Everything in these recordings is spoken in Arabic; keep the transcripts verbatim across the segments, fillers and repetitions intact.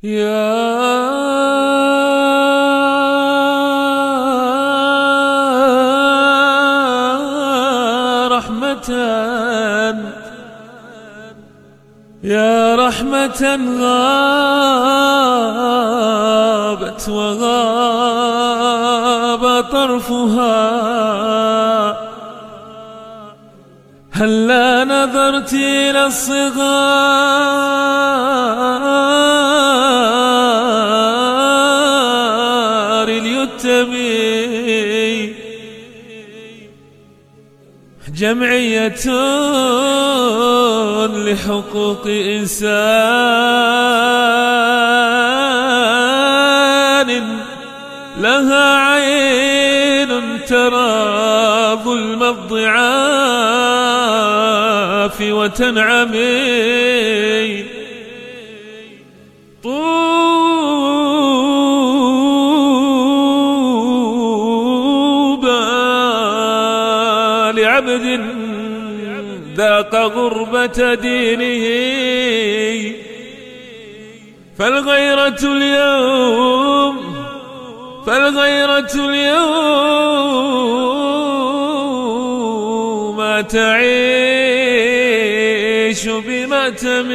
يا رحمة يا رحمة غابت وغاب طرفها، هلا نظرت إلى الصغار اليتمي، جمعية لحقوق إنسان لها عين ترى ظلم الضعاف وتنعمي، طوبى لعبد ذاق غربة دينه، فالغيرة اليوم فالغيرة اليوم تعيش بمأتم.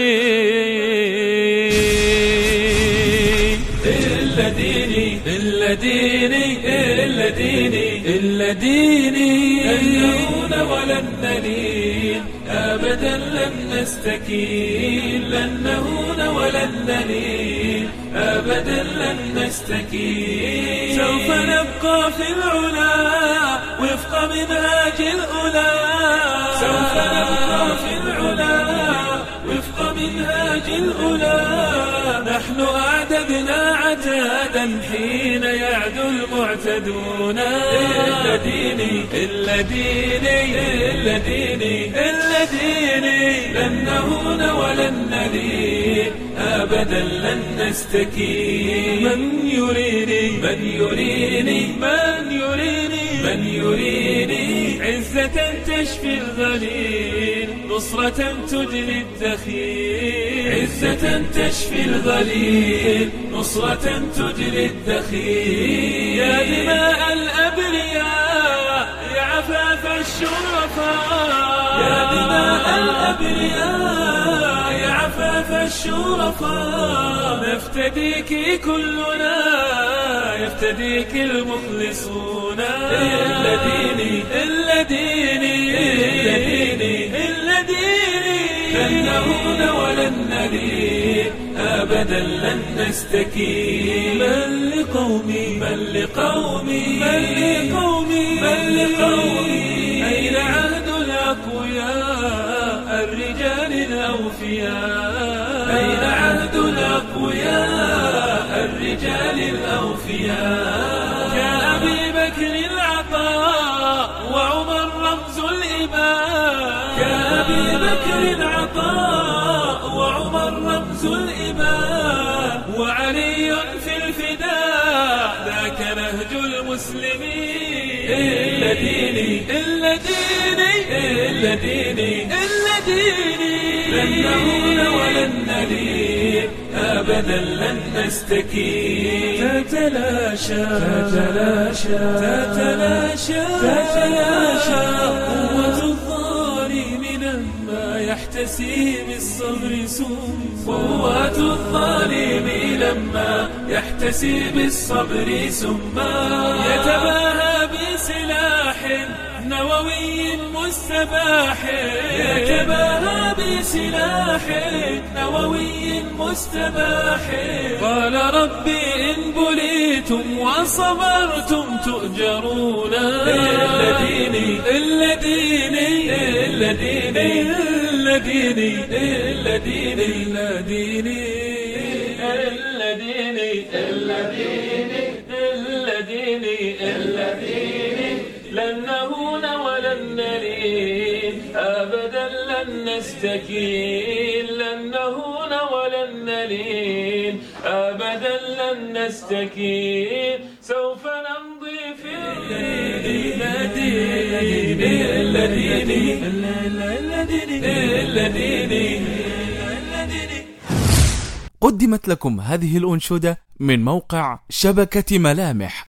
إلا ديني إلا ديني إلا ديني إلا ديني، لن نهون ولن نلين أبدا، لن نستكين لن نهون ولن نلين أبدا، لن نستكين. سوف نبقى في العلا وفق منهاج الأولى، سوف نبقى في العلا وفق منهاج الأولى، نحن أعددنا عتادا حين يعدو المعتدون. إلا ديني إلا ديني إلا ديني إلا ديني، لن نهون ولن نلين أبدا، لن نستكين. من يريني من يريني من يريني من يريني عزة تشفي الغليل، نصرة تجلي الدخيل، عزة تشفي الغليل، نصرة تجلي الدخيل. يا دماء الأبرياء يا عفاف الشرفاء، يا دماء الأبرياء يا عفاف الشرفاء، نفتديك كلنا يفتديك المخلصون. إلا ديني إلا ديني إلا ديني إلا ديني، لن نهون ولن نلين أبدا، لن نستكين. من لقومي من لقومي من لقومي من لقومي، أين عهد الأقوياء الرجال الأوفياء، أين عهد الأقوياء الرجال الأوفياء. كأبي بكر العطاء وعمر رمز الإباء، كأبي بكر العطاء وعمر رمز الإباء، وعلي في الفداء ذاك نهج المسلمين. إلا ديني إلا ديني إلا ديني إلا ديني، لن نهون ولن نلين أبدا، لن نستكين. تتلاشى تتلاشى تتلاشى تتلاشى قوة الظالم لما يحتسي بالصبر سم، قوة الظالم لما يحتسي بالصبر سما، يتباهى بسلاح نووي مستباح، يتباهى بسلاح نووي مستباح. قال ربي إن بليتم وصبرتم تؤجرون. إلا ديني إلا ديني إلا ديني إلا ديني إلا ديني إلا ديني إلا ديني إلا ديني إلا ديني إلا ديني، لن نهون ولن نلين أبدا، لن نستكين. لن نهون ولن نلين أبدا، لن نستكين. سوف نمضي في إلا ديني إلا ديني إلا ديني إلا ديني. قدمت لكم هذه الأنشودة من موقع شبكة ملامح.